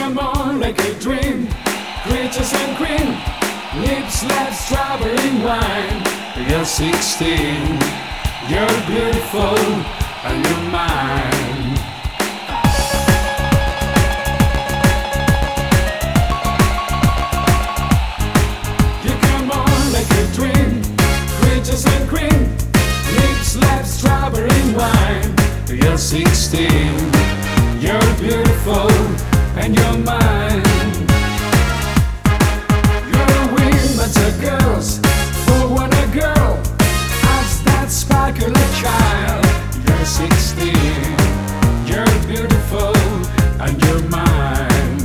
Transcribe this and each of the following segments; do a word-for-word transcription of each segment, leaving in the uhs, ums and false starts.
come on like a dream, creatures and cream, lips, lips, strawberry wine. You're sixteen, you're beautiful, and you're mine. You come on like a dream, creatures and cream, lips, lips, strawberry wine. You're sixteen, you're beautiful, and you're mine. You're a win, but the girls for one a girl. Ask that sparkly child. You're sixteen, you're beautiful, and you're mine.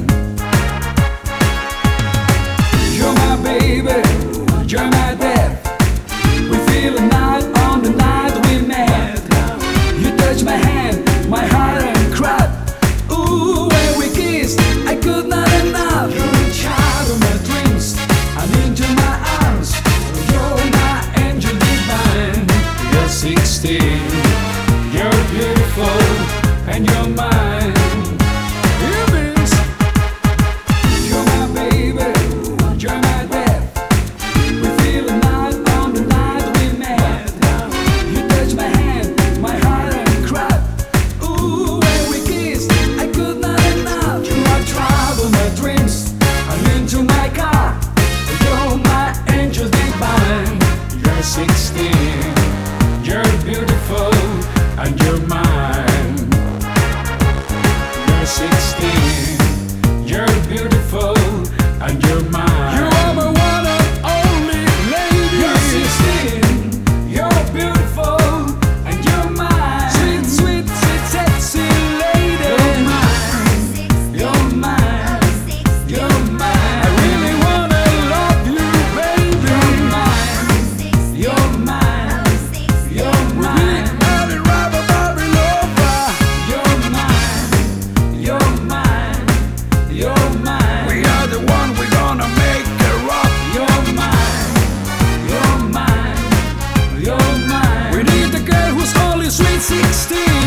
You're my baby, you're my death. We feel a night on the night we met. You touch my hand, my heart and cried. Ooh, when we kissed, I could not enough. You're a child of my dreams, and into my arms. You're my angel divine. You're sixteen, you're beautiful, and you're mine. Hear this? You're my baby, you're my death. We feel a night on the night we met. You touch my hand, my heart and cried. Ooh, when we kissed, I could not enough. You are trouble my dreams, I'm into my car. You're my angel divine. You're sixteen, you're beautiful, and you're mine. You're sixteen, you're beautiful, and you're mine. You are my one and only lady. You're sixteen, you're beautiful, and you're mine. Sweet, sweet, sweet, sexy lady. You're mine, you're mine, you're mine. I really wanna love you, baby. You're mine, you're mine, you're mine. I'll be right about me, lover. You're mine, you're mine, you're mine. We are the one, we're gonna make it rock. You're mine, you're mine, you're mine. We need a girl who's only sweet sixteen.